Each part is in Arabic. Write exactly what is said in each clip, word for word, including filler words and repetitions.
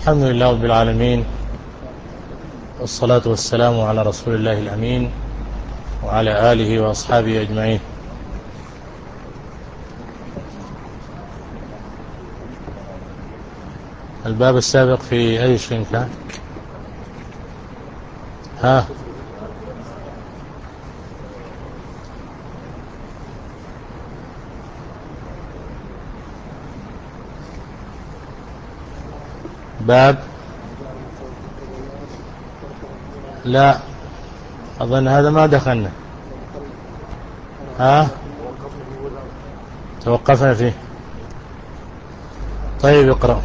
الحمد لله رب العالمين، والصلاة والسلام على رسول الله الأمين وعلى آله وأصحابه أجمعين. الباب السابق في أي شيء كان؟ ها باب لا أظن هذا ما دخلنا. ها توقفنا فيه. طيب اقرأ.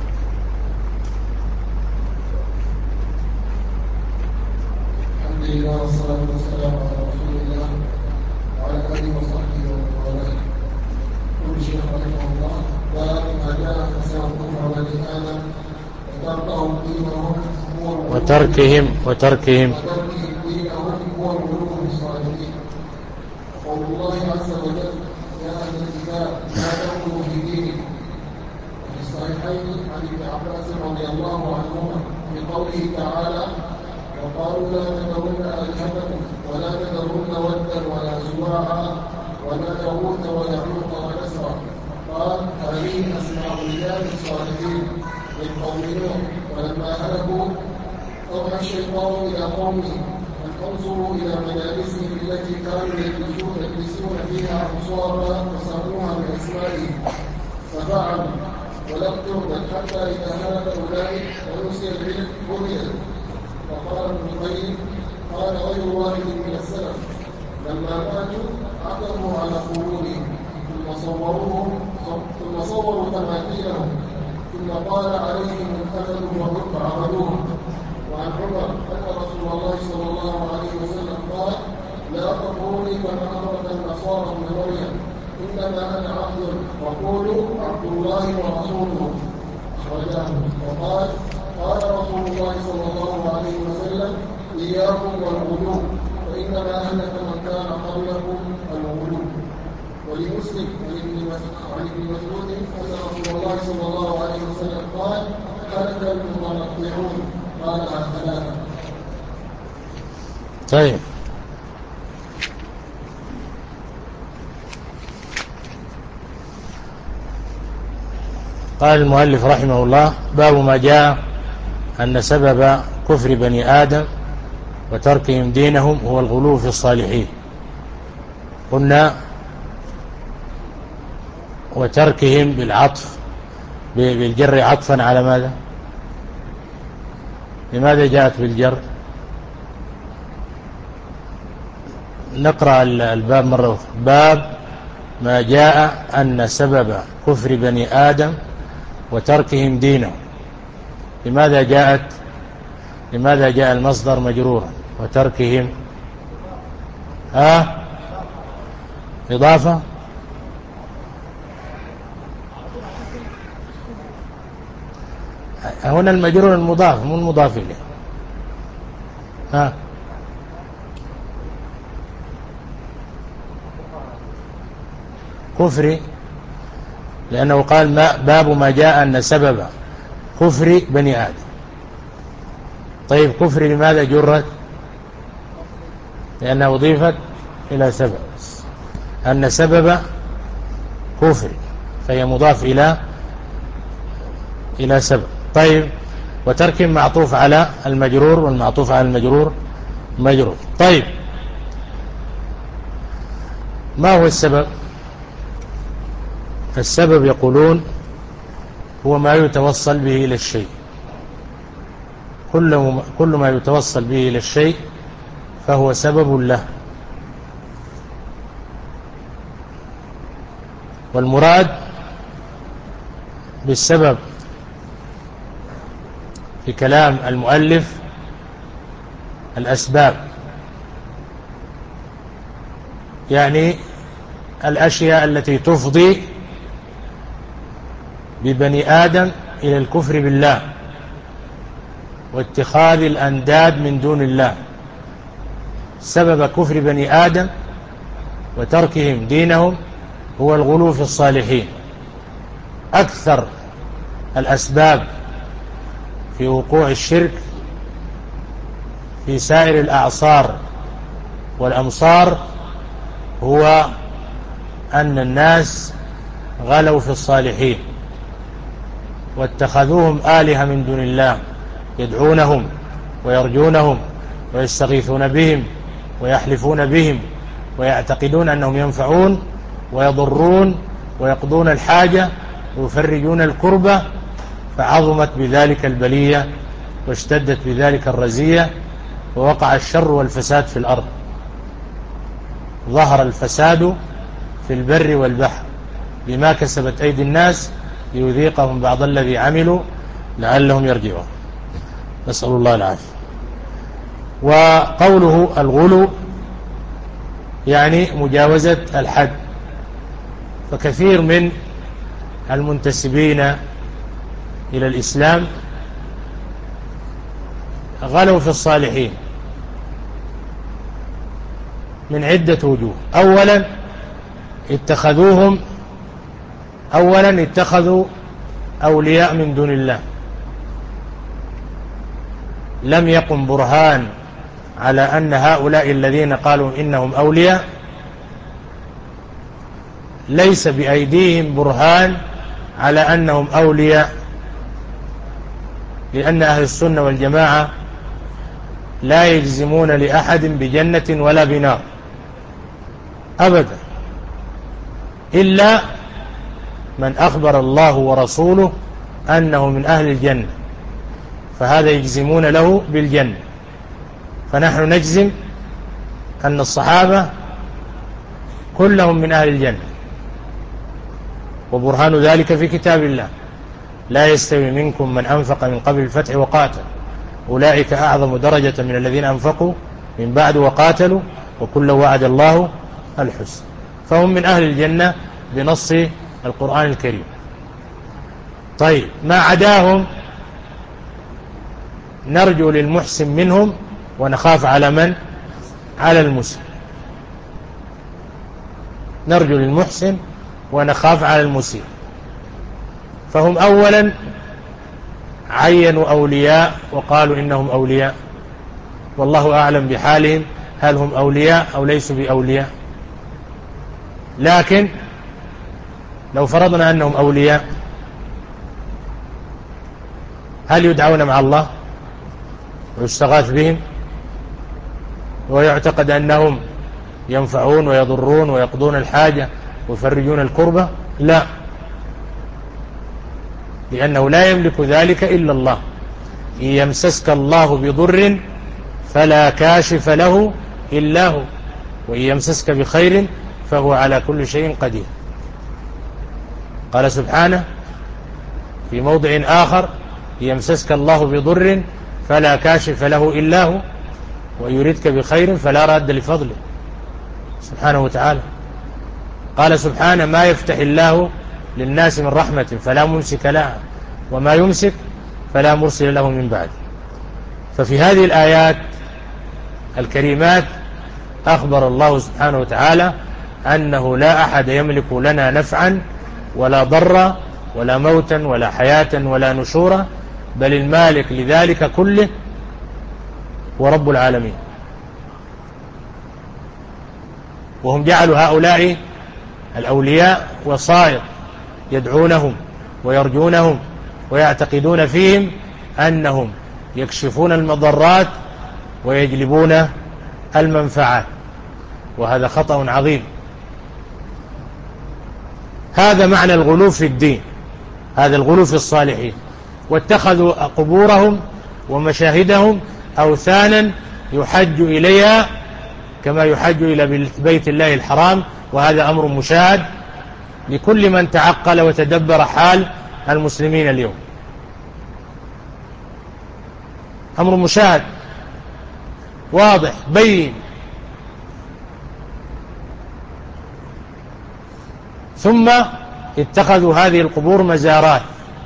الحمد لله والصلاة والسلام على رسول الله وعلى آله وصحبه ومن والاه. يقول الشيخ رحمه الله: باب ما جاء في سيرتهم على آدم وتركهم دينهم هو وتركهم وتركهم وتركهم دينهم هو الغلو في الصالحين. قول الله عز وجل: يا أهل الكتاب لا تغلوا في دينكم. وفي الصحيحين عن ابن عباس رضي الله عنهما في قوله تعالى: وقالوا لا تذرن آلهتكم ولا تذرن ودا ولا سواعا ولا يغوث ويعوق ونسرا. قال: هذه أسماء رجال صالحين من قوم نوح، ولما هلكوا أوحى الشيطان إلى قومهم أن انظروا إلى مجالسهم التي كانوا يجلسون يجلسون فيها أنصارا وسموها بأسمائهم ففعلوا، ولم تهلك حتى إذا هلك أولئك ونسي العلم بنيت. وقال ابن القيم: قال غير واحد من السلف لما ماتوا عثروا على قبورهم ثم صوروهم ثم صوروا تماثيلهم ثم قال عليهم الامل وعبدوهم. وعن عمر ان رسول الله صلى الله عليه وسلم قال: لا تطروني كما امرت النصارى ابن مريم، انما انا عبد وقولوا عبد الله ورسوله. اخرجاه. وقال: قال رسول الله صلى الله عليه وسلم: إياكم والغلو فإنما أهلك من كان قبلكم الغلو. ولمسلم عن ابن مسعود أن رسول الله صلى الله عليه وسلم قال: هلك المتنطعون. قالها ثلاثة. طيب. قال المؤلف رحمه الله: باب ما جاء أن سبب كفر بني آدم وتركهم دينهم هو الغلو في الصالحين. قلنا وتركهم بالعطف بالجر عطفا على ماذا؟ لماذا جاءت بالجر؟ نقرأ الباب مرة أخرى. باب ما جاء أن سبب كفر بني آدم وتركهم دينهم. لماذا جاءت لماذا جاء المصدر مجرورا وتركهم؟ ها إضافة؟ هنا المجرور المضاف مو المضاف إليه. ها كفري، لأنه قال ما باب ما جاء أن سبب كفر بني آدم. طيب كفر لماذا جرت؟ لأنها أضيفت إلى سبب، أن سبب كفر فهي مضاف إلى إلى سبب. طيب وترك معطوف على المجرور، والمعطوف على المجرور مجرور. طيب ما هو السبب؟ السبب يقولون هو ما يتوصل به إلى الشيء. كل ما يتوصل به إلى الشيء فهو سبب له. والمراد بالسبب في كلام المؤلف الأسباب، يعني الأشياء التي تفضي ببني آدم إلى الكفر بالله واتخاذ الأنداد من دون الله. سبب كفر بني آدم وتركهم دينهم هو الغلو في الصالحين. أكثر الأسباب في وقوع الشرك في سائر الأعصار والأمصار هو أن الناس غلوا في الصالحين واتخذوهم آلهة من دون الله، يدعونهم ويرجونهم ويستغيثون بهم ويحلفون بهم ويعتقدون أنهم ينفعون ويضرون ويقضون الحاجة ويفرجون الكربة، فعظمت بذلك البلية واشتدت بذلك الرزية ووقع الشر والفساد في الأرض. ظهر الفساد في البر والبحر بما كسبت أيدي الناس ليذيقهم بعض الذي عملوا لعلهم يرجعون، نسأل الله العافية. وقوله الغلو يعني مجاوزة الحد، فكثير من المنتسبين إلى الإسلام غلوا في الصالحين من عدة وجوه. أولا اتخذوهم أولا اتخذوا أولياء من دون الله، لم يقم برهان على أن هؤلاء الذين قالوا إنهم أولياء ليس بأيديهم برهان على أنهم أولياء، لأن أهل السنة والجماعة لا يجزمون لأحد بجنة ولا بنار أبدا، إلا من أخبر الله ورسوله أنه من أهل الجنة، فهذا يجزمون له بالجنة. فنحن نجزم أن الصحابة كلهم من أهل الجنة، وبرهان ذلك في كتاب الله: لا يستوي منكم من أنفق من قبل الفتح وقاتل أولئك أعظم درجة من الذين أنفقوا من بعد وقاتلوا وكلا وعد الله الحسنى. فهم من أهل الجنة بنص القرآن الكريم. طيب، ما عداهم نرجو للمحسن منهم ونخاف على من؟ على المسيء. نرجو للمحسن ونخاف على المسيء. فهم أولا عينوا أولياء وقالوا إنهم أولياء، والله أعلم بحالهم هل هم أولياء أو ليسوا بأولياء. لكن لو فرضنا أنهم أولياء، هل يدعون مع الله ويستغاث بهم ويعتقد أنهم ينفعون ويضرون ويقضون الحاجة ويفرجون الكربة؟ لا، لأنه لا يملك ذلك إلا الله. إن يمسسك الله بضر فلا كاشف له إلا هو، وإن يمسسك بخير فهو على كل شيء قدير. قال سبحانه في موضع آخر: يمسسك الله بضر فلا كاشف له إلا هو، وإن يردك بخير فلا راد لفضله سبحانه وتعالى. قال سبحانه: ما يفتح الله للناس من رحمة فلا ممسك لها وما يمسك فلا مرسل له من بعد. ففي هذه الآيات الكريمات أخبر الله سبحانه وتعالى أنه لا أحد يملك لنا نفعا ولا ضرا ولا موتا ولا حياة ولا نشورا، بل المالك لذلك كله ورب العالمين. وهم جعلوا هؤلاء الأولياء وصائر يدعونهم ويرجونهم ويعتقدون فيهم أنهم يكشفون المضرات ويجلبون المنفعات، وهذا خطأ عظيم. هذا معنى الغلو في الدين، هذا الغلو في الصالحين. واتخذوا قبورهم ومشاهدهم أوثانا يحج إليها كما يحج إلى بيت الله الحرام، وهذا أمر مشاهد لكل من تعقل وتدبر حال المسلمين اليوم، أمر مشاهد واضح بين. ثم اتخذوا هذه القبور مزارات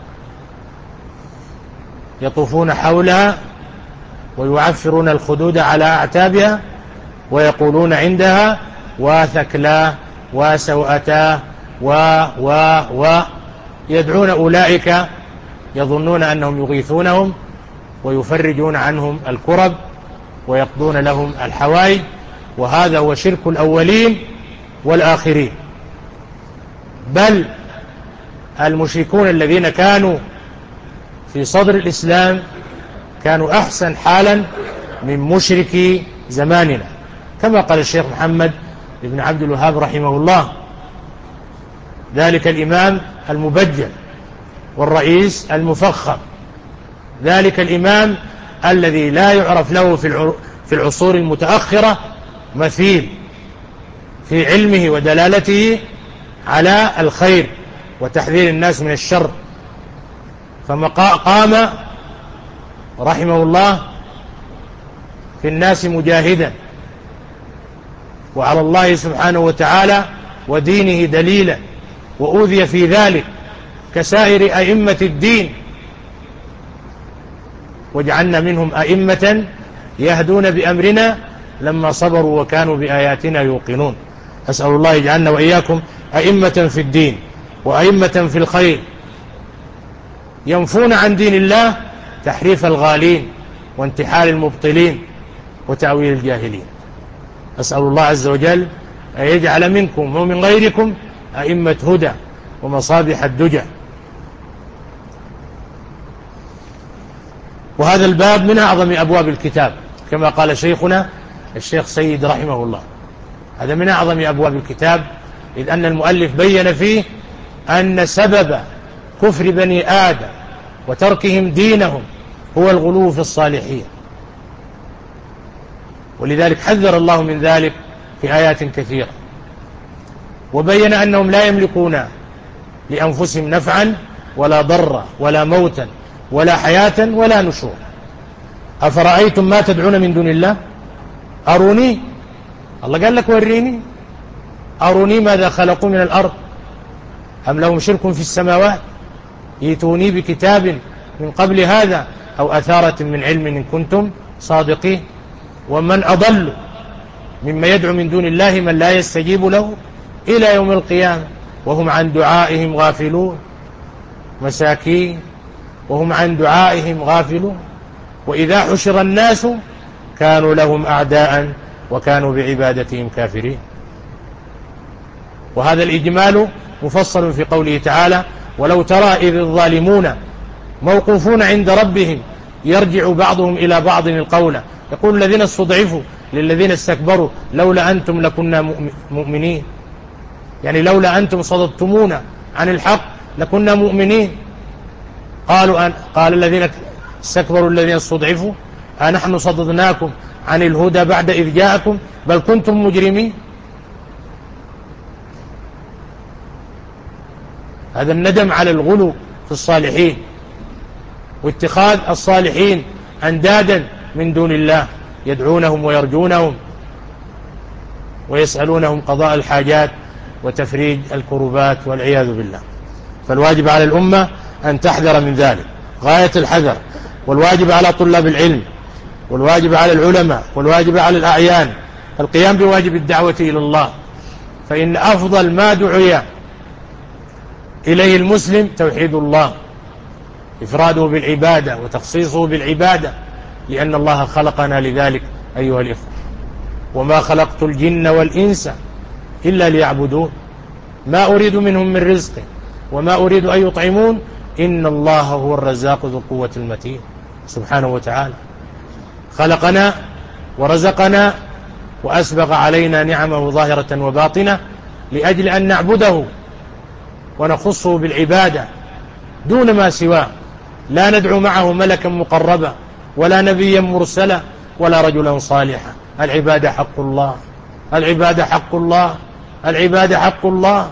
يطوفون حولها ويعفرون الخدود على أعتابها ويقولون عندها وثكلا وسوأتا و و و يدعون أولئك يظنون أنهم يغيثونهم ويفرجون عنهم الكرب ويقضون لهم الحوائج، وهذا هو شرك الأولين والآخرين. بل المشركون الذين كانوا في صدر الإسلام كانوا أحسن حالا من مشركي زماننا، كما قال الشيخ محمد بن عبد الوهاب رحمه الله، ذلك الإمام المبجل والرئيس المفخم، ذلك الإمام الذي لا يعرف له في العصور المتأخرة مثيل في علمه ودلالته على الخير وتحذير الناس من الشر. فقام رحمه الله في الناس مجاهدا، وعلى الله سبحانه وتعالى ودينه دليلا، وأوذي في ذلك كسائر أئمة الدين، وجعلنا منهم أئمة يهدون بأمرنا لما صبروا وكانوا بآياتنا يوقنون. أسأل الله يجعلنا وإياكم أئمة في الدين وأئمة في الخير، ينفون عن دين الله تحريف الغالين وانتحال المبطلين وتأويل الجاهلين. أسأل الله عز وجل أن يجعل منكم ومن غيركم أئمة هدى ومصابيح الدجى. وهذا الباب من أعظم أبواب الكتاب كما قال شيخنا الشيخ سيد رحمه الله، هذا من أعظم أبواب الكتاب، إذ أن المؤلف بين فيه أن سبب كفر بني آدم وتركهم دينهم هو الغلو في الصالحين، ولذلك حذر الله من ذلك في آيات كثيرة، وبين أنهم لا يملكون لأنفسهم نفعا ولا ضرا ولا موتا ولا حياة ولا نشور. أفرأيتم ما تدعون من دون الله أروني، الله قال لك وريني، أروني ماذا خلقوا من الأرض أم لهم شرك في السماوات، ائتوني بكتاب من قبل هذا أو أثارة من علم إن كنتم صادقين. ومن أضل مما يدعو من دون الله من لا يستجيب له إلى يوم القيامة وهم عن دعائهم غافلون، مساكين وهم عن دعائهم غافلون. وإذا حشر الناس كانوا لهم أعداء وكانوا بعبادتهم كافرين. وهذا الإجمال مفصل في قوله تعالى: ولو ترى إذ الظالمون موقوفون عند ربهم يرجع بعضهم إلى بعض القول يقول الذين استضعفوا للذين استكبروا لولا أنتم لكنا مؤمنين، يعني لولا أنتم صددتمونا عن الحق لكنا مؤمنين. قالوا أن قال الذين استكبروا الذين استضعفوا أنحن صددناكم عن الهدى بعد إذ جاءكم بل كنتم مجرمين. هذا الندم على الغلو في الصالحين واتخاذ الصالحين أندادا من دون الله يدعونهم ويرجونهم ويسألونهم قضاء الحاجات وتفريج الكربات والعياذ بالله. فالواجب على الأمة أن تحذر من ذلك غاية الحذر، والواجب على طلاب العلم والواجب على العلماء والواجب على الأعيان القيام بواجب الدعوة إلى الله، فإن أفضل ما دعي إليه المسلم توحيد الله، إفراده بالعبادة وتخصيصه بالعبادة، لأن الله خلقنا لذلك أيها الإخوة. وما خلقت الجن والإنس إلا ليعبدون ما أريد منهم من رزق وما أريد أن يطعمون إن الله هو الرزاق ذو القوة المتين سبحانه وتعالى. خلقنا ورزقنا وأسبغ علينا نعمه ظاهرة وباطنة لأجل أن نعبده ونخصه بالعبادة دون ما سواه، لا ندعو معه ملكا مقربا ولا نبيا مرسلا ولا رجلا صالحا. العبادة حق الله، العبادة حق الله، العبادة حق الله.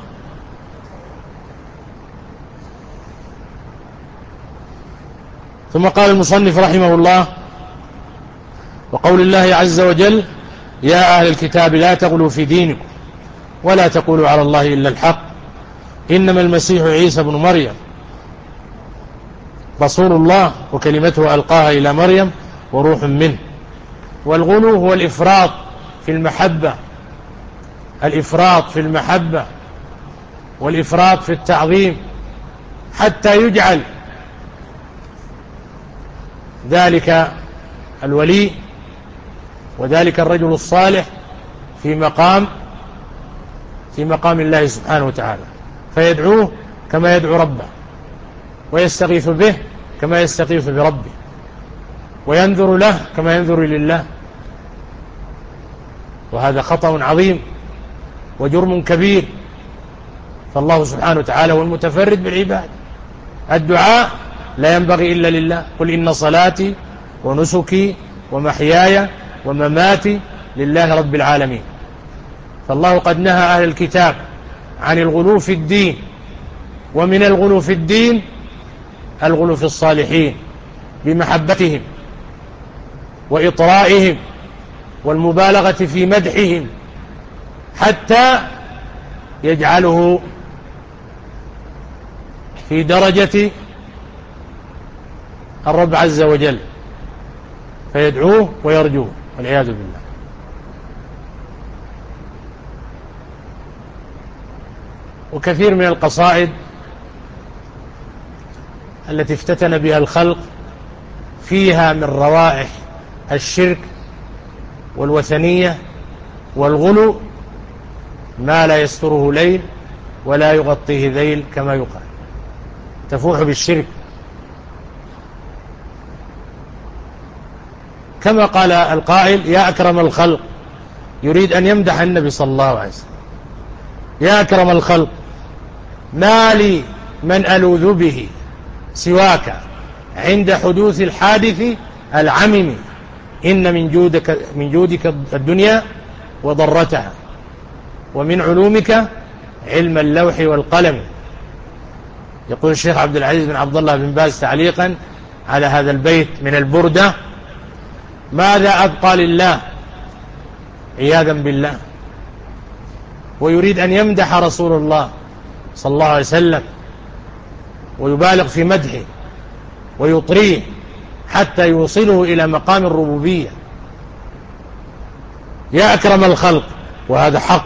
ثم قال المصنف رحمه الله: وقول الله عز وجل: يا أهل الكتاب لا تغلوا في دينكم ولا تقولوا على الله إلا الحق إنما المسيح عيسى بن مريم رسول الله وكلمته ألقاها إلى مريم وروح منه. والغلو هو الإفراط في المحبة، الإفراط في المحبة والإفراط في التعظيم، حتى يجعل ذلك الولي وذلك الرجل الصالح في مقام في مقام الله سبحانه وتعالى، فيدعوه كما يدعو ربه، ويستغيث به كما يستغيث بربه، وينذر له كما ينذر لله. وهذا خطأ عظيم وجرم كبير، فالله سبحانه وتعالى هو المتفرد بالعباد. الدعاء لا ينبغي إلا لله. قل إن صلاتي ونسكي ومحياي ومماتي لله رب العالمين. فالله قد نهى أهل الكتاب عن الغلو في الدين، ومن الغلو في الدين الغلو في الصالحين بمحبتهم وإطرائهم والمبالغة في مدحهم حتى يجعله في درجة الرب عز وجل، فيدعوه ويرجوه والعياذ بالله. وكثير من القصائد التي افتتن بها الخلق فيها من روائح الشرك والوثنية والغلو ما لا يستره ليل ولا يغطيه ذيل كما يقال، تفوح بالشرك. كما قال القائل: يا أكرم الخلق، يريد أن يمدح النبي صلى الله عليه وسلم: يا أكرم الخلق، ما لي من ألوذ به سواك عند حدوث الحادث العمم، إن من جودك, من جودك الدنيا وضرتها، ومن علومك علم اللوح والقلم. يقول الشيخ عبد العزيز بن عبد الله بن باز تعليقا على هذا البيت من البردة: ماذا أبقى لله عياذا بالله. ويريد أن يمدح رسول الله صلى الله عليه وسلم ويبالغ في مدحه ويطريه حتى يوصله إلى مقام الربوبية. يا أكرم الخلق، وهذا حق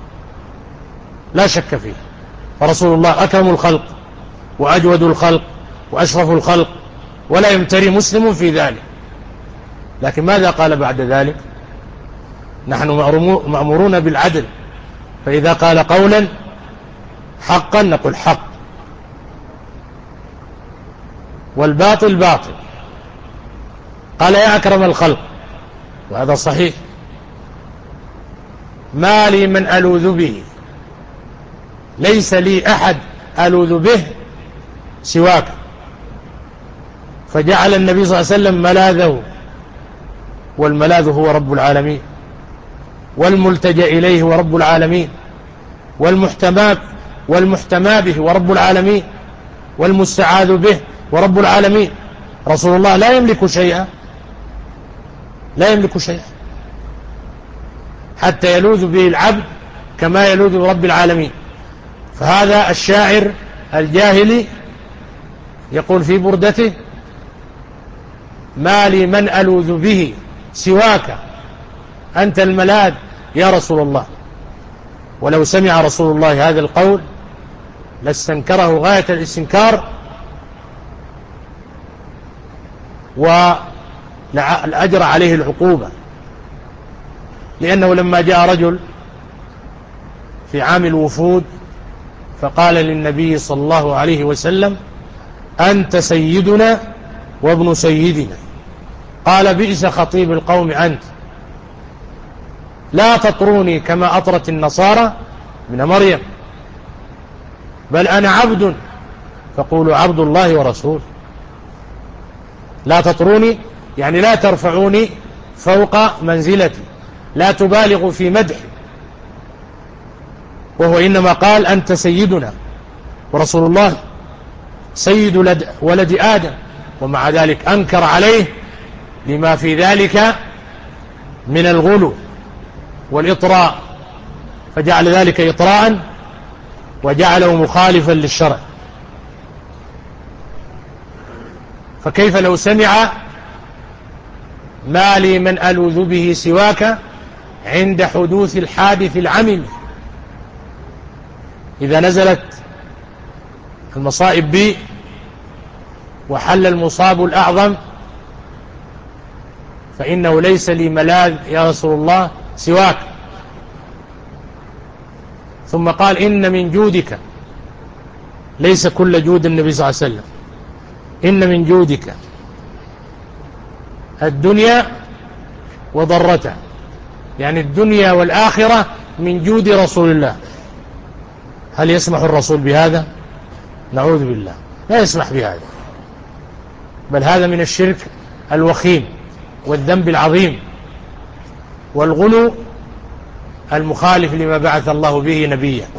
لا شك فيه، فرسول الله أكرم الخلق وأجود الخلق وأشرف الخلق، ولا يمتري مسلم في ذلك. لكن ماذا قال بعد ذلك؟ نحن مأمورون بالعدل، فإذا قال قولا حقا نقول حق، والباطل باطل. قال: يا أكرم الخلق، وهذا صحيح، ما لي من ألوذ به، ليس لي أحد ألوذ به سواك. فجعل النبي صلى الله عليه وسلم ملاذه، والملاذ هو رب العالمين، والملتجأ إليه هو رب العالمين، والمحتمى والمحتمى به ورب العالمين، والمستعاذ به ورب العالمين. رسول الله لا يملك شيئا، لا يملك شيئا حتى يلوذ به العبد كما يلوذ برب العالمين. فهذا الشاعر الجاهلي يقول في بردته: ما لي من ألوذ به سواك، أنت الملاذ يا رسول الله. ولو سمع رسول الله هذا القول لاستنكره غاية الاستنكار، ولأجرى عليه العقوبة. لأنه لما جاء رجل في عام الوفود فقال للنبي صلى الله عليه وسلم: أنت سيدنا وابن سيدنا. قال: بئس خطيب القوم أنت، لا تطروني كما أطرت النصارى من مريم، بل أنا عبد فقولوا عبد الله ورسوله. لا تطروني يعني لا ترفعوني فوق منزلتي، لا تبالغوا في مدحي. وهو إنما قال: أنت سيدنا، ورسول الله سيد ولد آدم، ومع ذلك أنكر عليه لما في ذلك من الغلو والإطراء، فجعل ذلك إطراء وجعله مخالفا للشرع. فكيف لو سمع: ما لي من ألوذ به سواك عند حدوث الحادث العمم، إذا نزلت المصائب بي وحل المصاب الأعظم فإنه ليس لي ملاذ يا رسول الله سواك. ثم قال إن من جودك، ليس كل جود النبي صلى الله عليه وسلم، إن من جودك الدنيا وضرتها، يعني الدنيا والآخرة من جود رسول الله. هل يسمح الرسول بهذا؟ نعوذ بالله، لا يسمح بهذا، بل هذا من الشرك الوخيم والذنب العظيم والغلو المخالف لما بعث الله به نبيا.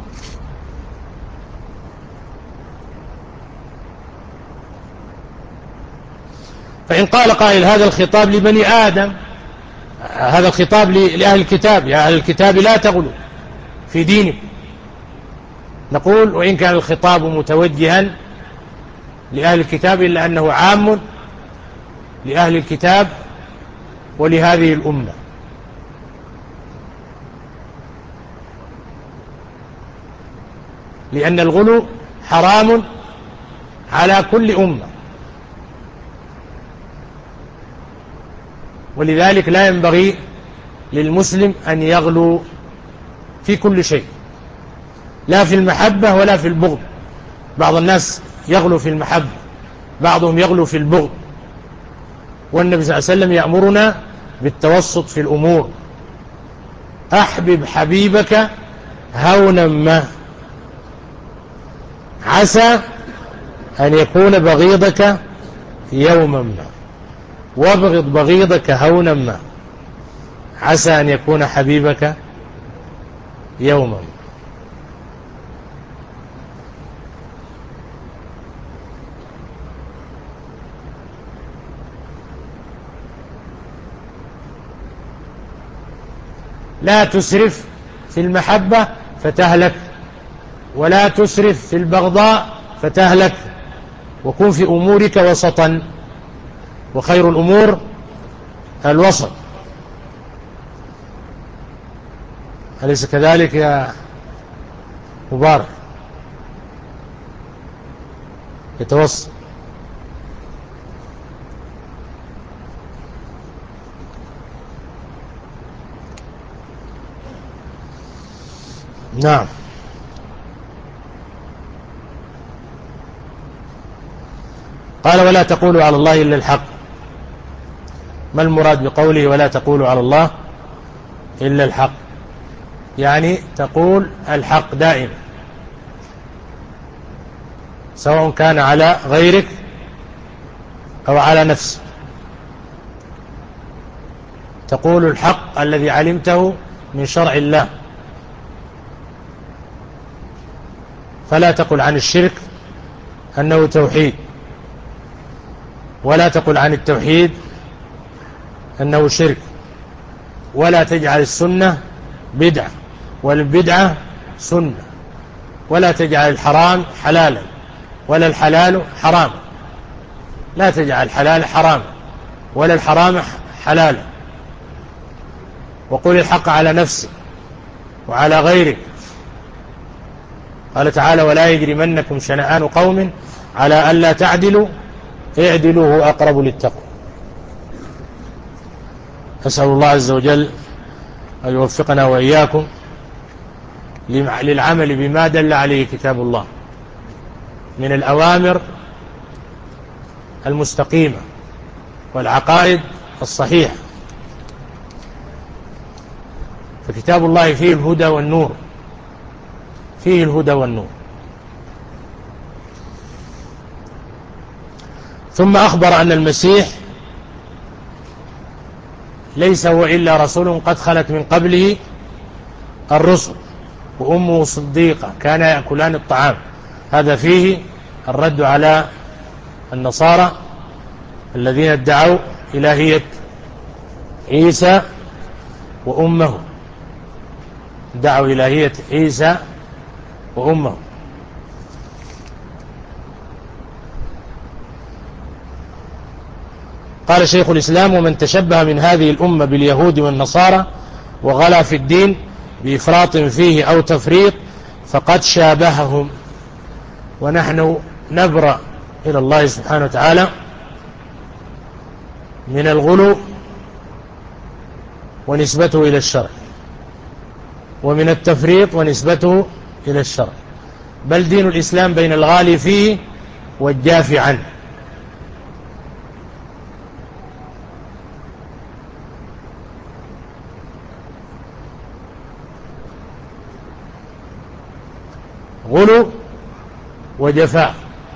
فإن قال قائل هذا الخطاب لبني آدم، هذا الخطاب لأهل الكتاب، يا أهل الكتاب لا تغلوا في دينكم، نقول وإن كان الخطاب متوجها لأهل الكتاب إلا أنه عام لأهل الكتاب ولهذه الأمة. لأن الغلو حرام على كل أمة، ولذلك لا ينبغي للمسلم أن يغلو في كل شيء، لا في المحبة ولا في البغض. بعض الناس يغلو في المحبة، بعضهم يغلو في البغض، والنبي صلى الله عليه وسلم يأمرنا بالتوسط في الأمور. أحبب حبيبك هونا ما، عسى أن يكون بغيضك يوما ما، وابغض بغيضك هونا ما، عسى أن يكون حبيبك يوما ما. لا تسرف في المحبة فتهلك، ولا تسرف في البغضاء فتهلك، وكن في أمورك وسطا، وخير الأمور الوسط. أليس كذلك يا مبارك؟ يتوسط. نعم. قال ولا تقولوا على الله إلا الحق. ما المراد بقوله ولا تقولوا على الله إلا الحق؟ يعني تقول الحق دائما، سواء كان على غيرك أو على نفسك، تقول الحق الذي علمته من شرع الله. فلا تقل عن الشرك أنه توحيد، ولا تقل عن التوحيد أنه شرك، ولا تجعل السنة بدعة والبدعة سنة، ولا تجعل الحرام حلالا ولا الحلال حراما، لا تجعل الحلال حراما ولا الحرام حلالا. وقل الحق على نفسك وعلى غيرك. قال تعالى ولا يجرمنكم شنآن قوم على ألا تعدلوا اعدلوا هو أقرب للتقوى. أسأل الله عز وجل أن يوفقنا وإياكم للعمل بما دل عليه كتاب الله من الأوامر المستقيمة والعقائد الصحيحة. فكتاب الله فيه الهدى والنور، فيه الهدى والنور. ثم أخبر أن المسيح ليس هو إلا رسول قد خلت من قبله الرسل، وأمه صديقة كان يأكلان الطعام. هذا فيه الرد على النصارى الذين ادعوا إلهية عيسى وأمه، ادعوا إلهية عيسى وأمه. قال شيخ الإسلام ومن تشبه من هذه الأمة باليهود والنصارى وغلا في الدين بإفراط فيه أو تفريط فقد شابههم. ونحن نبرأ إلى الله سبحانه وتعالى من الغلو ونسبته إلى الشرع، ومن التفريط ونسبته إلى الشرع، بل دين الإسلام بين الغالي فيه والجافي عنه. غلو وجفاء.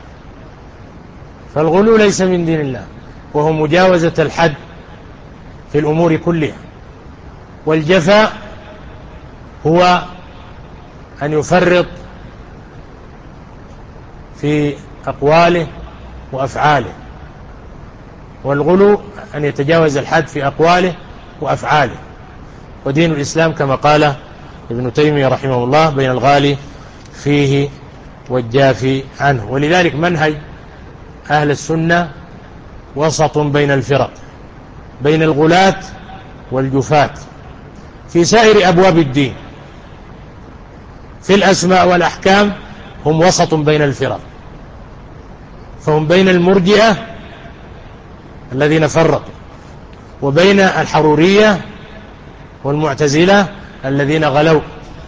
فالغلو ليس من دين الله، وهو مجاوزة الحد في الأمور كلها. والجفاء هو أن يفرط في أقواله وأفعاله، والغلو أن يتجاوز الحد في أقواله وأفعاله. ودين الإسلام كما قال ابن تيمية رحمه الله بين الغالي فيه والجافي عنه. ولذلك منهج أهل السنة وسط بين الفرق، بين الغلاة والجفاة في سائر أبواب الدين. في الأسماء والأحكام هم وسط بين الفرق، فهم بين المرجئة الذين فرطوا، وبين الحرورية والمعتزلة الذين غلوا.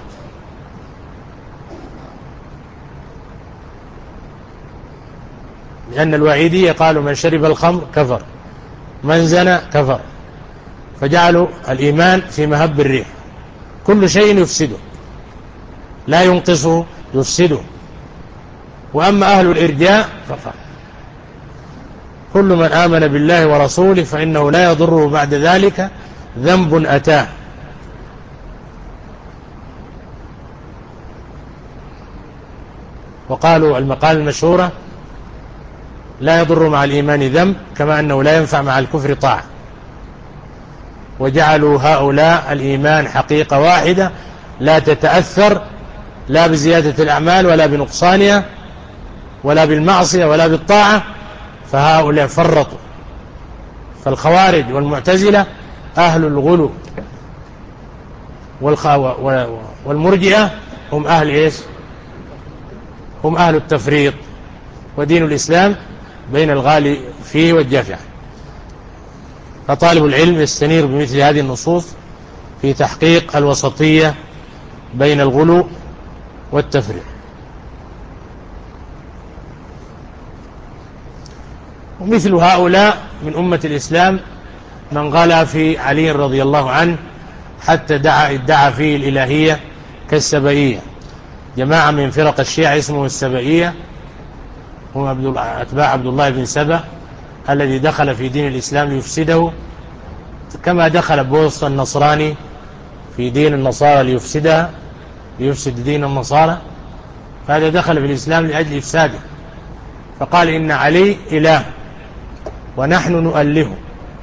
لأن الوعيدية قالوا من شرب الخمر كفر، من زنى كفر، فجعلوا الإيمان في مهب الريح، كل شيء يفسده لا ينقصه يفسده. وأما أهل الإرجاء فقال كل من آمن بالله ورسوله فإنه لا يضره بعد ذلك ذنب أتاه. وقالوا المقالة المشهورة لا يضر مع الإيمان ذنب كما أنه لا ينفع مع الكفر طاعة. وجعلوا هؤلاء الإيمان حقيقة واحدة لا تتأثر لا بزيادة الأعمال ولا بنقصانها ولا بالمعصية ولا بالطاعة، فهؤلاء فرطوا. فالخوارج والمعتزلة أهل الغلو، والمرجئة هم أهل إيش؟ هم أهل التفريط. ودين الإسلام بين الغالي فيه والجافع. فطالب العلم يستنير بمثل هذه النصوص في تحقيق الوسطية بين الغلو والتفريط. ومثل هؤلاء من أمة الإسلام من غلا في علي رضي الله عنه حتى دعا ادعى فيه الإلهية كالسبئية. جماعة من فرق الشيعة اسمه السبئية، هم أتباع عبد الله بن سبأ الذي دخل في دين الإسلام ليفسده، كما دخل بوسط النصراني في دين النصارى ليفسدها ليفسد دين النصارى، فهذا دخل في الإسلام لأجل إفساده، فقال إن علي إله ونحن نؤلهه.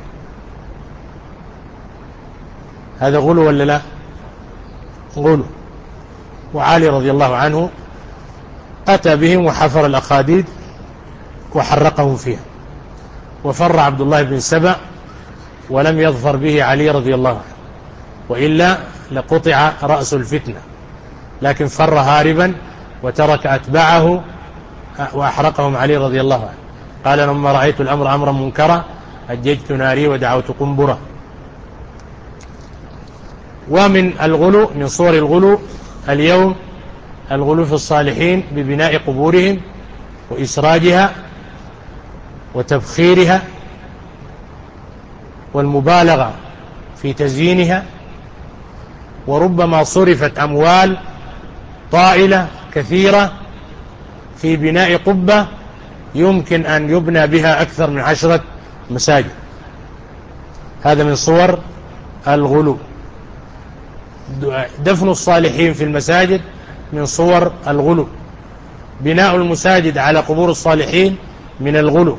هذا غلو ولا لا؟ غلو. وعلي رضي الله عنه أتى بهم وحفر الأخاديد وحرقهم فيها، وفر عبد الله بن سبأ ولم يظفر به علي رضي الله عنه، وإلا لقطع رأس الفتنة، لكن فر هاربا وترك أتباعه وأحرقهم علي رضي الله عنه. قال لما رأيت الأمر أمرا منكرا أججت ناري ودعوت قنبرة. ومن الغلو من صور الغلو اليوم الغلو في الصالحين ببناء قبورهم وإسراجها وتبخيرها والمبالغة في تزيينها، وربما صرفت أموال طائلة كثيرة في بناء قبة يمكن أن يبنى بها أكثر من عشرة مساجد. هذا من صور الغلو. دفن الصالحين في المساجد من صور الغلو. بناء المساجد على قبور الصالحين من الغلو.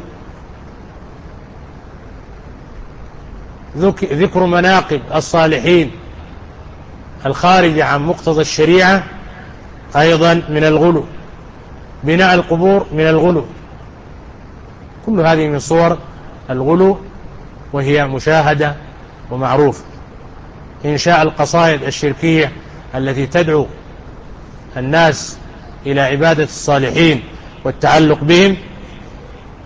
ذكر مناقب الصالحين الخارجة عن مقتضى الشريعة أيضا من الغلو. بناء القبور من الغلو. كل هذه من صور الغلو وهي مشاهدة ومعروفة. إنشاء القصائد الشركية التي تدعو الناس إلى عبادة الصالحين والتعلق بهم،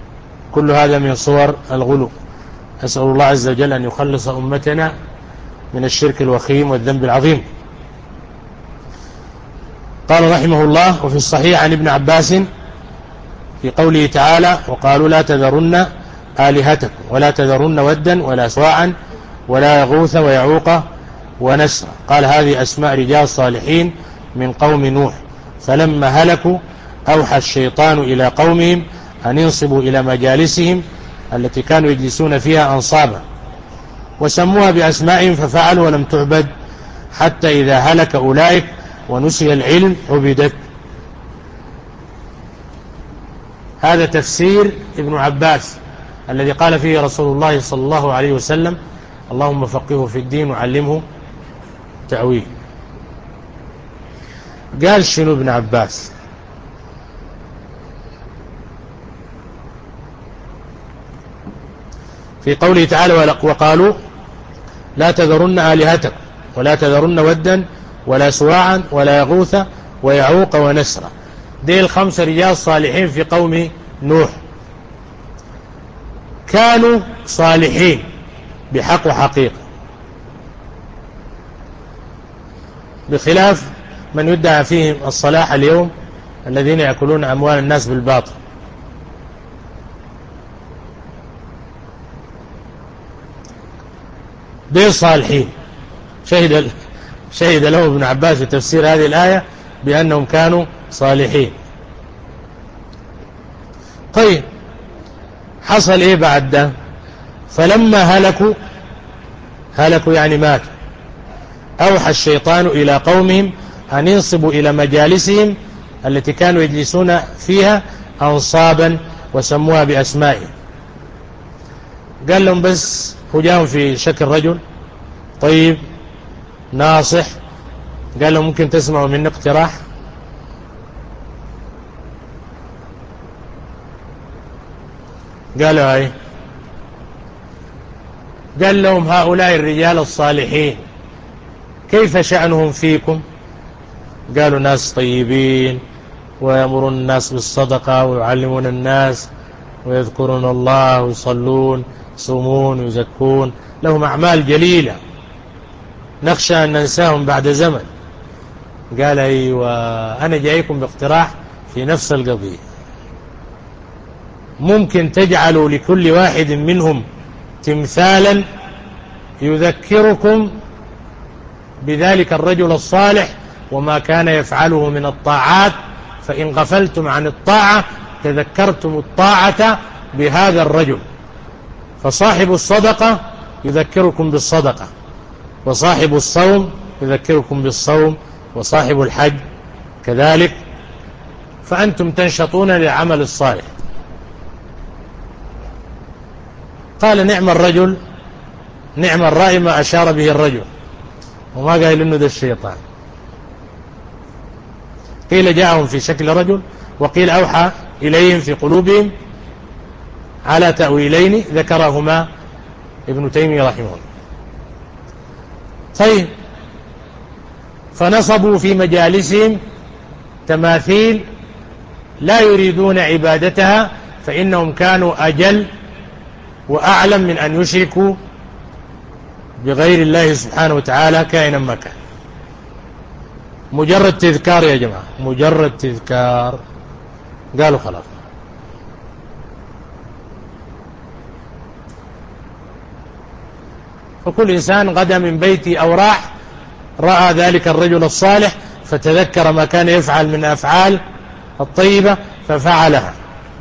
كل هذا من صور الغلو. أسأل الله عز وجل أن يخلص أمتنا من الشرك الوخيم والذنب العظيم. قال رحمه الله: وفي الصحيح عن ابن عباس في قوله تعالى: وقالوا لا تذرن آلهتكم ولا تذرن ودا ولا سواعا ولا يغوث ويعوق ونسرا. قال: هذه أسماء رجال صالحين من قوم نوح، فلما هلكوا أوحى الشيطان إلى قومهم أن ينصبوا إلى مجالسهم التي كانوا يجلسون فيها أنصابا، وسموها بأسمائهم ففعلوا ولم تعبد، حتى إذا هلك أولئك ونسي العلم عبدت. هذا تفسير ابن عباس الذي قال فيه رسول الله صلى الله عليه وسلم: اللهم فقهه في الدين وعلمه تأويل. قال شنو ابن عباس؟ في قوله تعالى: وقالوا لا تذرن آلهتكم ولا تذرن ودا ولا سواعا ولا يغوث ويعوق ونسرا. دي الخمسة رجال صالحين في قوم نوح، كانوا صالحين بحق وحقيقة، بخلاف من يدعى فيهم الصلاح اليوم الذين يأكلون أموال الناس بالباطل. دي صالحين شهد شهد له ابن عباس في تفسير هذه الآية بأنهم كانوا صالحين. طيب حصل ايه بعد ده؟ فلما هلكوا، هلكوا يعني ماتوا، أوحى الشيطان إلى قومهم أن ينصبوا إلى مجالسهم التي كانوا يجلسون فيها أنصابا وسموها بأسمائهم. قال لهم بس هو جاءهم في شكل رجل طيب ناصح، قال لهم ممكن تسمعوا مني اقتراح؟ قالوا ايه؟ قال لهم هؤلاء الرجال الصالحين كيف شأنهم فيكم؟ قالوا ناس طيبين ويأمرون الناس بالصدقة ويعلمون الناس ويذكرون الله ويصلون يصومون ويزكون، لهم أعمال جليلة نخشى أن ننساهم بعد زمن. قال أيوة أنا جايكم باقتراح في نفس القضية، ممكن تجعلوا لكل واحد منهم تمثالا يذكركم بذلك الرجل الصالح وما كان يفعله من الطاعات، فإن غفلتم عن الطاعة تذكرتم الطاعة بهذا الرجل. فصاحب الصدقة يذكركم بالصدقة، وصاحب الصوم يذكركم بالصوم، وصاحب الحج كذلك، فأنتم تنشطون للعمل الصالح. قال نعم الرجل نعم الرأي ما أشار به الرجل، وما قال إنه ده الشيطان. قيل جاءهم في شكل رجل، وقيل أوحى إليهم في قلوبهم على تأويلين ذكرهما ابن تيمية رحمه الله. طيب فنصبوا في مجالسهم تماثيل لا يريدون عبادتها، فإنهم كانوا أجل وأعلم من أن يشركوا بغير الله سبحانه وتعالى كائنا ما كان. مجرد تذكار يا جماعة، مجرد تذكار. قالوا خلاص. فكل إنسان غدا من بيته أو راح رأى ذلك الرجل الصالح فتذكر ما كان يفعل من أفعال الطيبة ففعلها.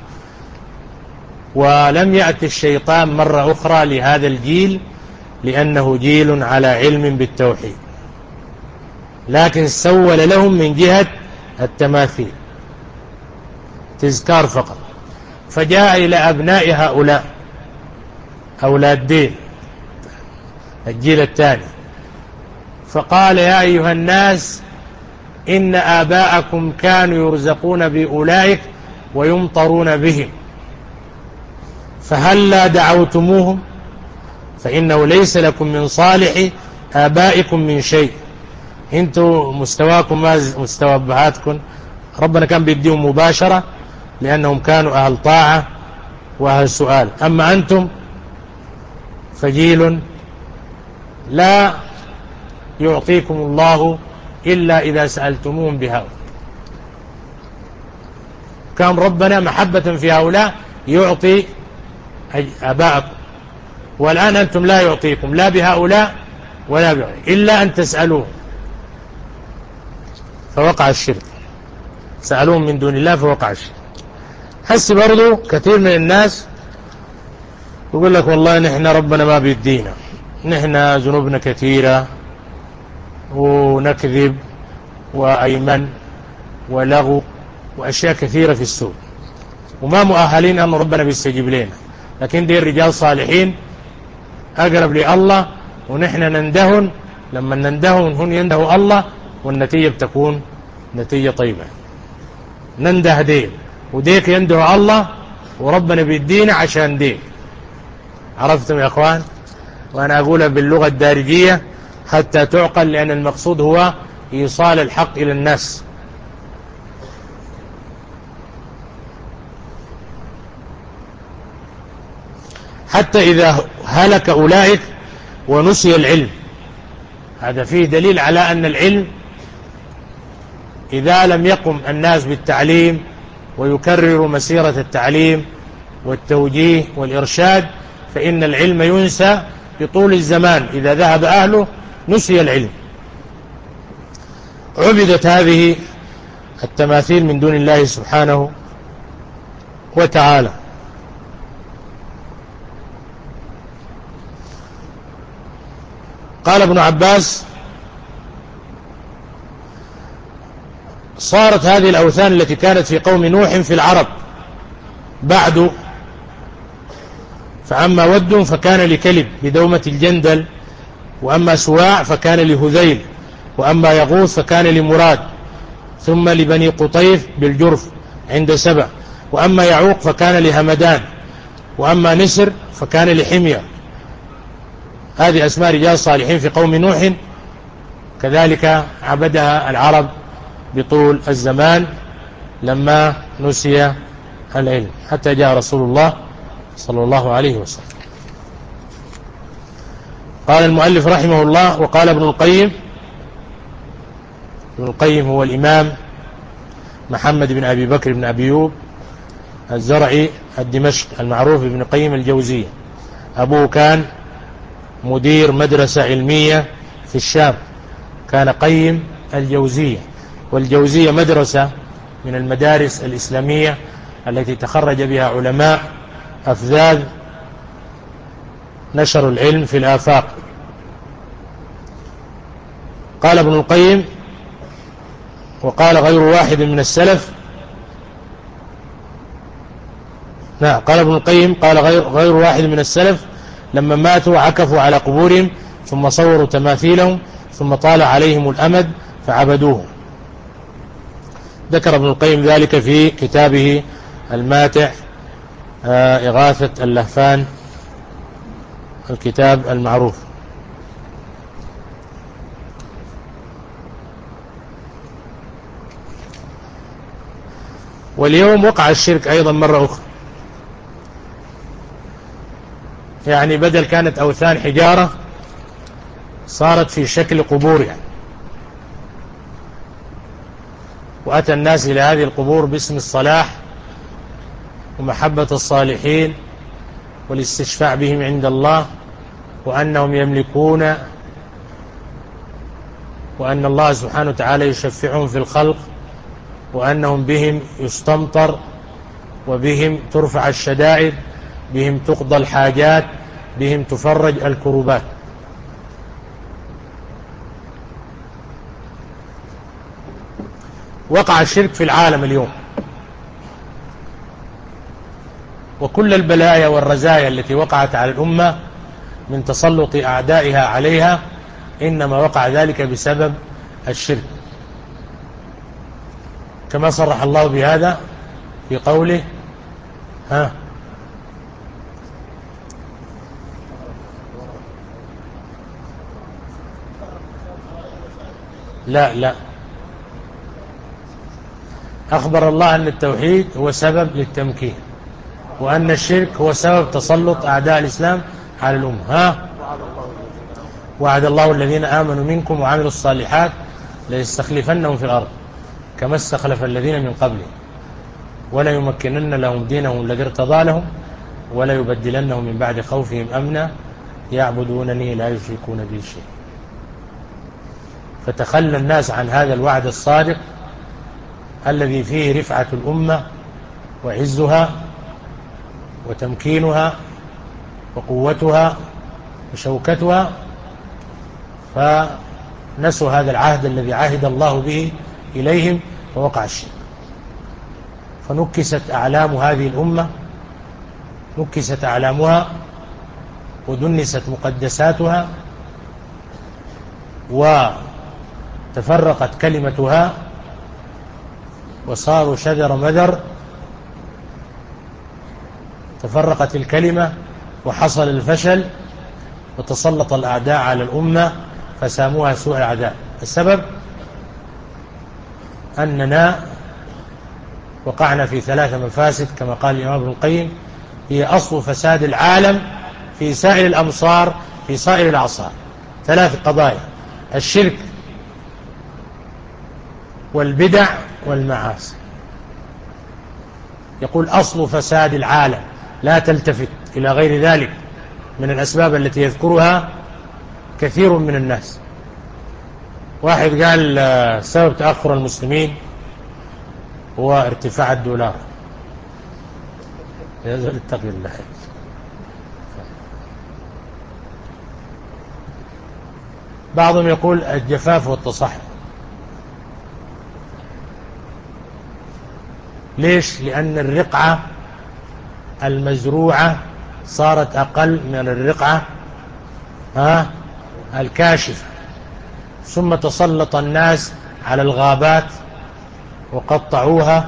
ولم يأتي الشيطان مرة أخرى لهذا الجيل لأنه جيل على علم بالتوحيد، لكن سول لهم من جهة التماثيل تذكار فقط. فجاء إلى أبناء هؤلاء أولاد دين الجيل الثاني فقال يا أيها الناس إن آباءكم كانوا يرزقون بأولئك ويمطرون بهم، فهلا دعوتموهم فإنه ليس لكم من صالح آبائكم من شيء. انتوا مستواكم ما مستوى أبهاتكم، ربنا كان بيديهم مباشرة لأنهم كانوا أهل طاعة وأهل سؤال، أما أنتم فجيل لا يعطيكم الله إلا إذا سألتموهم بهؤلاء. كان ربنا محبة في هؤلاء يعطي أباءكم، والآن أنتم لا يعطيكم لا بهؤلاء ولا بهؤلاء إلا أن تسألوه، فوقع الشرك. سألوهم من دون الله فوقع الشرك. حس برضو كثير من الناس يقول لك والله نحن ربنا ما بيدينا، نحن ذنوبنا كثيرة ونكذب وأيمن ولغو وأشياء كثيرة في السوق، وما مؤهلين أن ربنا بيستجيب لنا، لكن دي الرجال صالحين أقرب لله، ونحن نندهن، لما نندهن هم يندهوا الله، والنتيجة بتكون نتيجة طيبة. ننده ديك وديك يندهوا الله، وربنا بيدينا عشان ديك. عرفتم يا أخوان؟ وأنا أقولها باللغة الدارجية حتى تعقل، لأن المقصود هو إيصال الحق إلى الناس. حتى إذا هلك أولئك ونسي العلم، هذا فيه دليل على أن العلم إذا لم يقم الناس بالتعليم ويكرروا مسيرة التعليم والتوجيه والإرشاد، فإن العلم ينسى بطول الزمان. إذا ذهب أهله نسي العلم. عبدت هذه التماثيل من دون الله سبحانه وتعالى. قال ابن عباس: صارت هذه الأوثان التي كانت في قوم نوح في العرب بعد، فأما ود فكان لكلب بدومة الجندل، وأما سواع فكان لهذيل، وأما يغوث فكان لمراد، ثم لبني قطيف بالجرف عند سبع، وأما يعوق فكان لهمدان، وأما نسر فكان لحمية. هذه أسماء رجال صالحين في قوم نوح، كذلك عبدها العرب بطول الزمان لما نسي العلم، حتى جاء رسول الله صلى الله عليه وسلم. قال المؤلف رحمه الله: وقال ابن القيم. ابن القيم هو الإمام محمد بن أبي بكر بن أبيوب الزرعي الدمشق المعروف بابن قيم الجوزية. أبوه كان مدير مدرسة علمية في الشام، كان قيم الجوزية، والجوزية مدرسة من المدارس الإسلامية التي تخرج بها علماء أفذاذ نشروا العلم في الآفاق. قال ابن القيم: وقال غير واحد من السلف. نعم، قال ابن القيم: قال غير, غير واحد من السلف لما ماتوا عكفوا على قبورهم، ثم صوروا تماثيلهم، ثم طال عليهم الأمد فعبدوه. ذكر ابن القيم ذلك في كتابه الماتع إغاثة اللهفان، الكتاب المعروف. واليوم وقع الشرك أيضا مرة أخرى، يعني بدل كانت أوثان حجارة صارت في شكل قبور يعني. وأتى الناس إلى هذه القبور باسم الصلاح ومحبة الصالحين والاستشفاع بهم عند الله، وأنهم يملكون، وأن الله سبحانه وتعالى يشفعهم في الخلق، وأنهم بهم يستمطر، وبهم ترفع الشدائد، بهم تقضى الحاجات، بهم تفرج الكروبات. وقع الشرك في العالم اليوم، وكل البلايا والرزايا التي وقعت على الأمة من تسلط أعدائها عليها إنما وقع ذلك بسبب الشرك، كما صرح الله بهذا في قوله: ها لا لا أخبر الله أن التوحيد هو سبب للتمكين، وأن الشرك هو سبب تسلط أعداء الإسلام على الأمة. ها وعد الله الذين آمنوا منكم وعملوا الصالحات ليستخلفنهم في الأرض كما استخلف الذين من قبلهم ولا يمكنن لهم دينهم الذي ارتضى لهم ولا يبدلنهم من بعد خوفهم أمنا يعبدونني لا يشركون بي شيئا. فتخلى الناس عن هذا الوعد الصادق الذي فيه رفعة الأمة وعزها وتمكينها وقوتها وشوكتها، فنسوا هذا العهد الذي عهد الله به إليهم فوقع الشرك. فنكست أعلام هذه الأمة، نكست أعلامها ودنست مقدساتها وتفرقت كلمتها وصاروا شذر مذر، تفرقت الكلمة وحصل الفشل وتسلط الأعداء على الأمة فساموها سوء العذاب. السبب أننا وقعنا في ثلاثة مفاسد كما قال الإمام ابن القيم هي أصل فساد العالم في سائر الأمصار في سائر الأعصار. ثلاث قضايا: الشرك والبدع والمعاصي. يقول أصل فساد العالم، لا تلتفت إلى غير ذلك من الأسباب التي يذكرها كثير من الناس. واحد قال سبب تأخر المسلمين هو ارتفاع الدولار. يزال اتقي الله. بعضهم يقول الجفاف والتصحر. ليش؟ لأن الرقعة المزروعة صارت أقل من الرقعة ها الكاشفة، ثم تسلط الناس على الغابات وقطعوها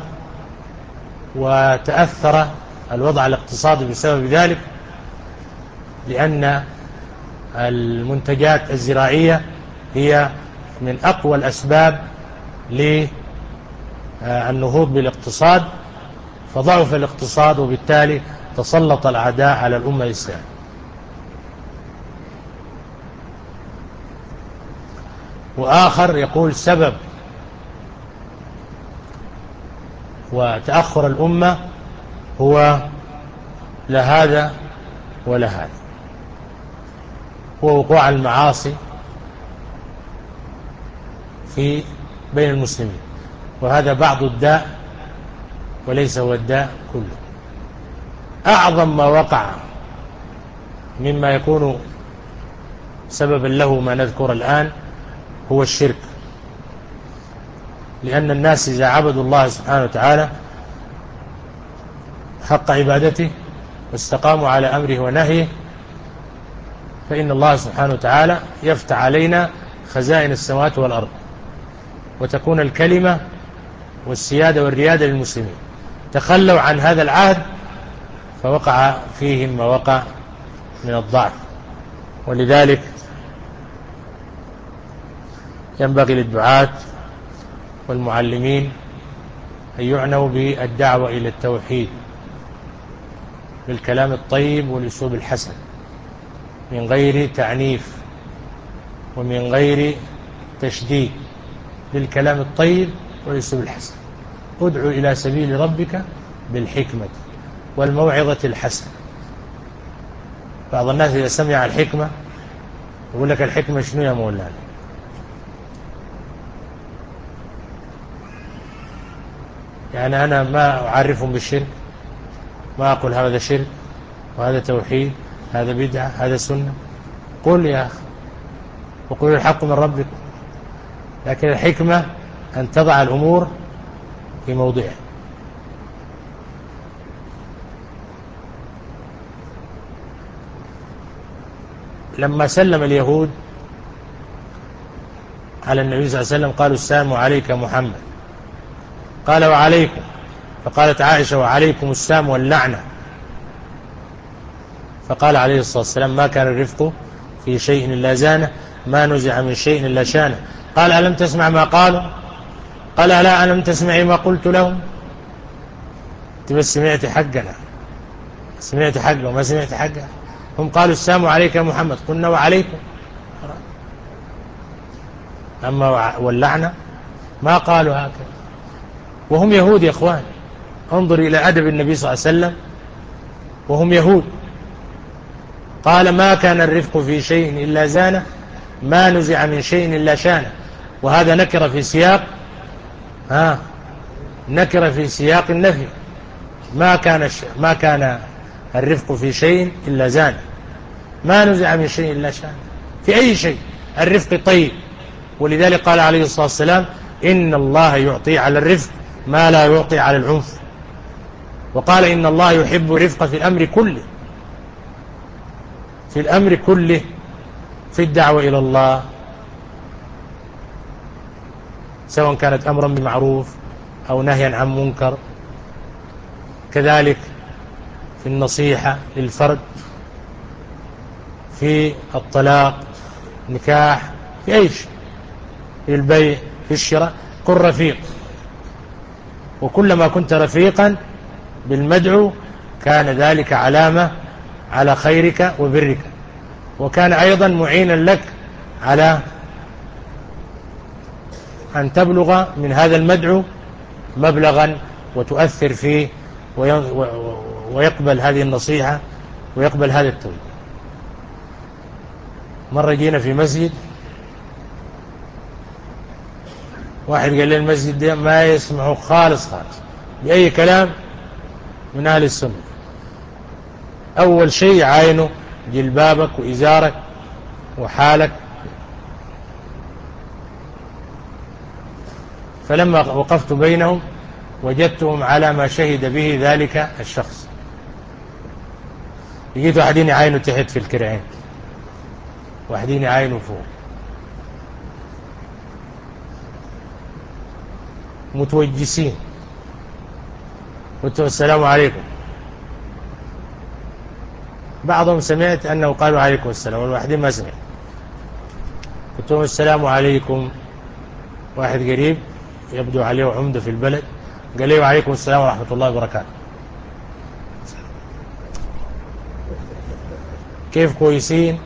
وتأثر الوضع الاقتصادي بسبب ذلك، لأن المنتجات الزراعية هي من أقوى الأسباب للنهوض بالاقتصاد، فضعف الاقتصاد وبالتالي تسلط الأعداء على الأمة الإسلامية. وآخر يقول سبب وتأخر الأمة هو لا هذا ولا هذا، هو وقوع المعاصي في بين المسلمين، وهذا بعض الداء وليس هو الداء كله. أعظم ما وقع مما يكون سببا له ما نذكر الآن هو الشرك، لأن الناس إذا عبدوا الله سبحانه وتعالى حق عبادته واستقاموا على أمره ونهيه فإن الله سبحانه وتعالى يفتح علينا خزائن السماوات والأرض وتكون الكلمة والسيادة والريادة للمسلمين. تخلوا عن هذا العهد فوقع فيهم ما وقع من الضعف، ولذلك ينبغي للدعاة والمعلمين أن يعنوا بالدعوة إلى التوحيد بالكلام الطيب والأسلوب الحسن من غير تعنيف ومن غير تشديد، بالكلام الطيب والأسلوب الحسن. ادعو إلى سبيل ربك بالحكمة والموعظة الحسنة. بعض الناس إذا سمع الحكمة يقول لك الحكمة شنو يا مولانا؟ يعني أنا ما أعرفهم بالشرك، ما أقول هذا شرك وهذا توحيد، هذا بدعة، هذا سنة. قل يا أخي وقل الحق من ربكم، لكن الحكمة أن تضع الأمور في موضعها. لما سلم اليهود على النبي صلى الله عليه وسلم قالوا السلام عليك محمد، قال وعليكم، فقالت عائشة وعليكم السلام واللعنة، فقال عليه الصلاة والسلام ما كان الرفق في شيء إلا زانه، ما نزع من شيء إلا شانه. قال ألم تسمع ما قالوا؟ قال لا ألم تسمعي ما قلت لهم؟ بس سمعت حقنا، سمعت حقه وما سمعت حقه. هم قالوا السلام عليك يا محمد، قلنا وعليكم، أما واللعنة ما قالوا هكذا، وهم يهود يا إخوان. انظر إلى أدب النبي صلى الله عليه وسلم وهم يهود. قال ما كان الرفق في شيء إلا زانه، ما نزع من شيء إلا شانه. وهذا نكر في سياق ها نكر في سياق النفي. ما كان ما كان الرفق في شيء إلا زانه، ما نزع من شيء إلا شانه. في أي شيء الرفق طيب. ولذلك قال عليه الصلاة والسلام إن الله يعطي على الرفق ما لا يعطي على العنف. وقال إن الله يحب الرفق في الأمر كله، في الأمر كله، في الدعوة إلى الله، سواء كانت أمرا بمعروف أو نهيا عن منكر، كذلك في النصيحة للفرد، في الطلاق، نكاح، في أي شيء، في البيع، في الشراء، كن رفيق. وكلما كنت رفيقا بالمدعو كان ذلك علامة على خيرك وبرك، وكان أيضا معينا لك على أن تبلغ من هذا المدعو مبلغا وتؤثر فيه ويقبل هذه النصيحة ويقبل هذا التوجيه. مرة جينا في مسجد، واحد قال لي المسجد ده ما يسمعه خالص خالص بأي كلام من أهل السنة. أول شيء عاينه جلبابك وإزارك وحالك. فلما وقفت بينهم وجدتهم على ما شهد به ذلك الشخص. لقيت واحدين يعاينوا تحت في الكرعين، واحدين يعاينوا فوق، متوجسين. قلت السلام عليكم. بعضهم سمعت أنه قالوا عليكم السلام، والواحدين ما سمعت. قلت لهم السلام عليكم. واحد قريب يبدو عليه عمدة في البلد قال لي وعليكم السلام ورحمة الله وبركاته. كيف كويسين؟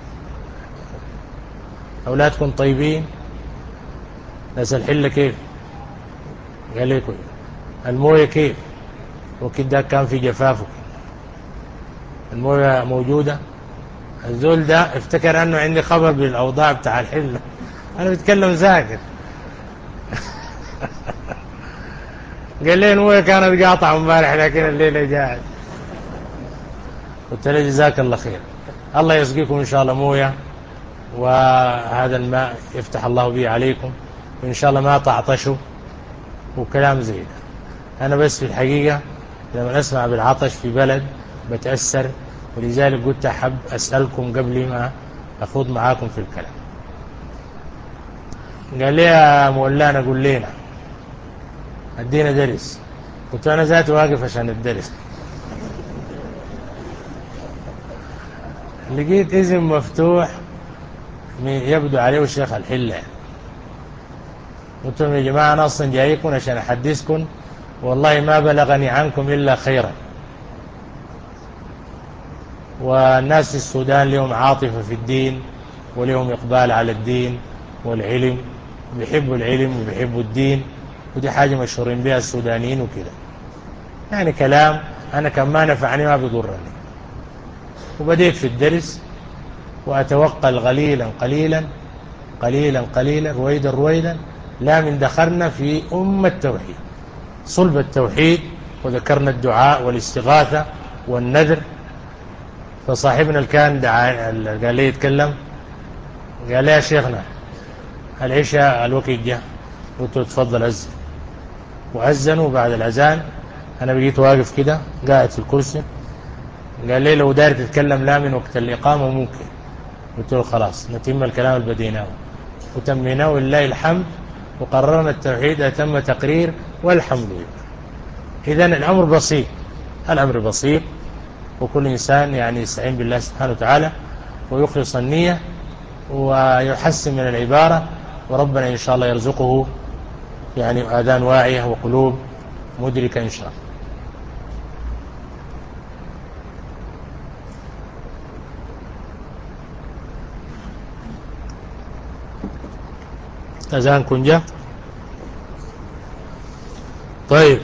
أولادكم طيبين؟ ناس الحلة كيف؟ قال لي كويس. الموية كيف؟ وكده كان في جفافه، الموية موجودة. الزول ده افتكر أنه عندي خبر بالأوضاع بتاع الحلة، أنا بتكلم ذاكر. قال لي الموية كانت قاطعة امبارح لكن الليلة جاءت. قلت له جزاك الله خير، الله يسقيكم إن شاء الله موية، وهذا الماء يفتح الله به عليكم، وإن شاء الله ما تعطشوا وكلام زي ده. أنا بس في الحقيقة لما أسمع بالعطش في بلد بتأثر، ولذلك قلت أحب أسألكم قبل ما أخوض معاكم في الكلام. قال لي يا مولانا قل لنا ادينا درس. قلت أنا ذاتي واقف عشان الدرس. لقيت اسم مفتوح يبدو عليه الشيخ الحلة. قلت لهم يا جماعة أنا أصلا جايكم عشان أحدثكم، والله ما بلغني عنكم إلا خيرا. والناس في السودان لهم عاطفة في الدين، ولهم إقبال على الدين والعلم، بيحبوا العلم وبيحبوا الدين، ودي حاجة مشهورين بها السودانيين وكده. يعني كلام أنا كمان نفعني ما بيضرني. وبديت في الدرس وأتوقل قليلا قليلا قليلا قليلا رويدا رويدا، لا من دخلنا في أم التوحيد، صلب التوحيد، وذكرنا الدعاء والاستغاثة والنذر. فصاحبنا اللي كان دعا قال لي يتكلم، قال لي يا شيخنا العشاء الوقت جاء. قلت له تفضل أذن. وأذنوا. بعد الأذان أنا بقيت واقف كده قاعد في الكرسي. قال لي لو داير تتكلم لا من وقت الإقامة ممكن. قلت له خلاص نتم الكلام البديناوي، وتميناه ولله الحمد، وقررنا التوحيد أتم تقرير والحمد لله. إذن الأمر بسيط، الأمر بسيط، وكل إنسان يعني يستعين بالله سبحانه وتعالى ويخلص النية ويحسن من العبارة، وربنا إن شاء الله يرزقه يعني آذان واعية وقلوب مدركة إن شاء الله. أذان كنجة. طيب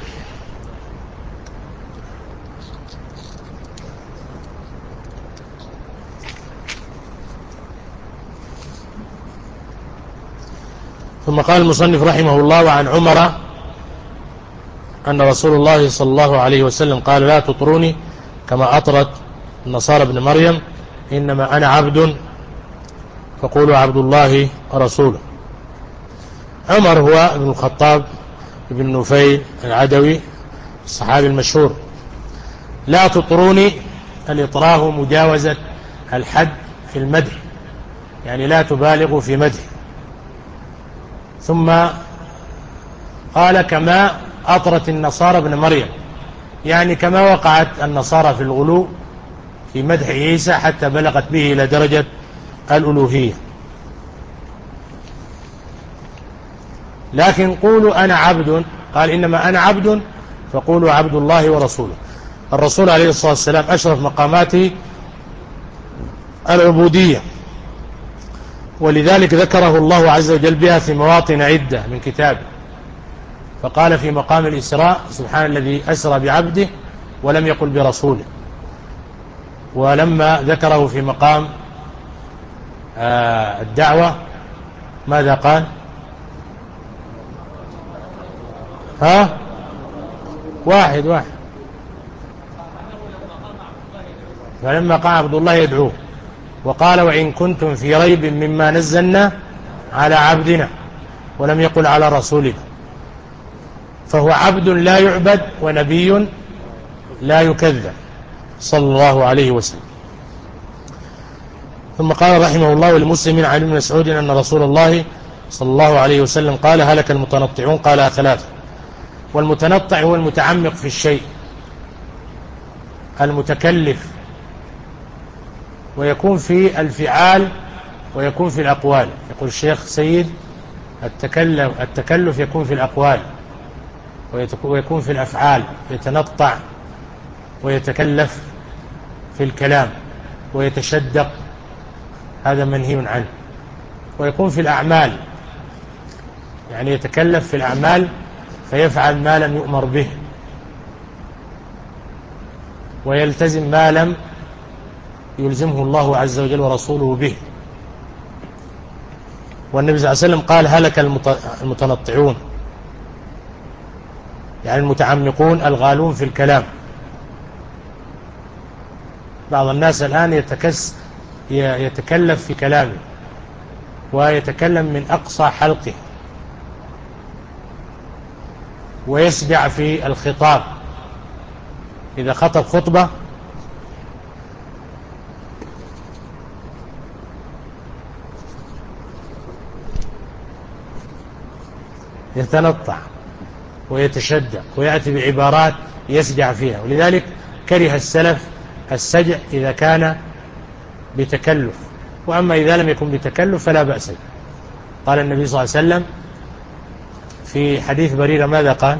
ثم قال المصنف رحمه الله: وعن عمر أن رسول الله صلى الله عليه وسلم قال: لا تطروني كما أطرت النصارى ابن مريم، إنما أنا عبد فقولوا عبد الله ورسوله. عمر هو ابن الخطاب ابن نفيل العدوي الصحابي المشهور. لا تطروني، الإطراه مجاوزة الحد في المدح، يعني لا تبالغوا في مدح. ثم قال: كما أطرت النصارى ابن مريم، يعني كما وقعت النصارى في الغلو في مدح عيسى حتى بلغت به إلى درجة الألوهية. لكن قولوا أنا عبد، قال: إنما أنا عبد فقولوا عبد الله ورسوله. الرسول عليه الصلاة والسلام أشرف مقاماته العبودية، ولذلك ذكره الله عز وجل بها في مواطن عدة من كتابه. فقال في مقام الإسراء: سبحان الذي أسرى بعبده، ولم يقل برسوله. ولما ذكره في مقام آه الدعوة ماذا قال؟ ها واحد واحد فلما قام عبد الله يدعوه، وقال: وإن كنتم في ريب مما نزلنا على عبدنا، ولم يقل على رسولنا. فهو عبد لا يعبد ونبي لا يكذب صلى الله عليه وسلم. ثم قال رحمه الله: ولمسلم عن ابن مسعود أن رسول الله صلى الله عليه وسلم قال: هلك المتنطعون، قال ثلاثة. والمتنطع هو المتعمق في الشيء، المتكلف، ويكون في الفعال ويكون في الأقوال. يقول الشيخ سيد: التكلف, التكلف يكون في الأقوال ويكون في الأفعال، يتنطع ويتكلف في الكلام ويتشدق، هذا منهي عنه. ويكون في الأعمال، يعني يتكلف في الأعمال فيفعل ما لم يؤمر به، ويلتزم ما لم يلزمه الله عز وجل ورسوله به. والنبي صلى الله عليه وسلم قال: هلك المتنطعون، يعني المتعمقون الغالون في الكلام. بعض الناس الآن يتكس يتكلف في كلامه ويتكلم من أقصى حلقه، ويسجع في الخطاب. إذا خطب خطبة يتنطع ويتشدق ويأتي بعبارات يسجع فيها، ولذلك كره السلف السجع إذا كان بتكلف. وأما إذا لم يكن بتكلف فلا بأس. قال النبي صلى الله عليه وسلم في حديث بريرة ماذا قال؟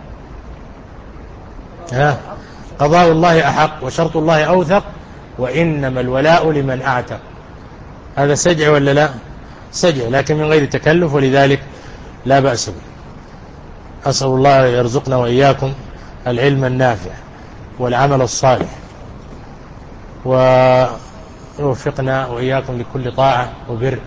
ها قضاء الله أحق وشرط الله أوثق وإنما الولاء لمن أعتق. هذا سجع ولا لا؟ سجع، لكن من غير تكلف، ولذلك لا بأس به. أسأل الله يرزقنا وإياكم العلم النافع والعمل الصالح، ويوفقنا وإياكم لكل طاعة وبر،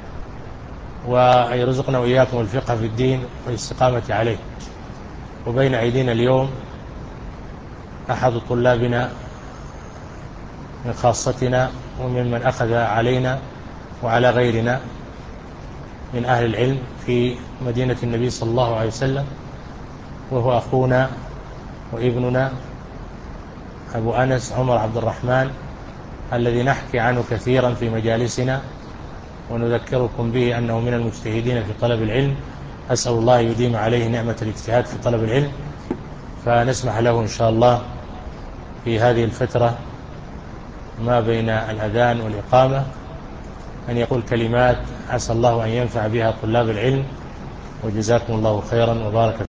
ويرزقنا وإياكم الفقه في الدين والاستقامة عليه. وبين أيدينا اليوم أحد طلابنا من خاصتنا وممن أخذ علينا وعلى غيرنا من أهل العلم في مدينة النبي صلى الله عليه وسلم، وهو أخونا وابننا أبو أنس عمر عبد الرحمن، الذي نحكي عنه كثيرا في مجالسنا ونذكركم به أنه من المجتهدين في طلب العلم. أسأل الله يديم عليه نعمة الاجتهاد في طلب العلم، فنسمح له إن شاء الله في هذه الفترة ما بين الأذان والإقامة أن يقول كلمات عسى الله أن ينفع بها طلاب العلم. وجزاكم الله خيرا وبارك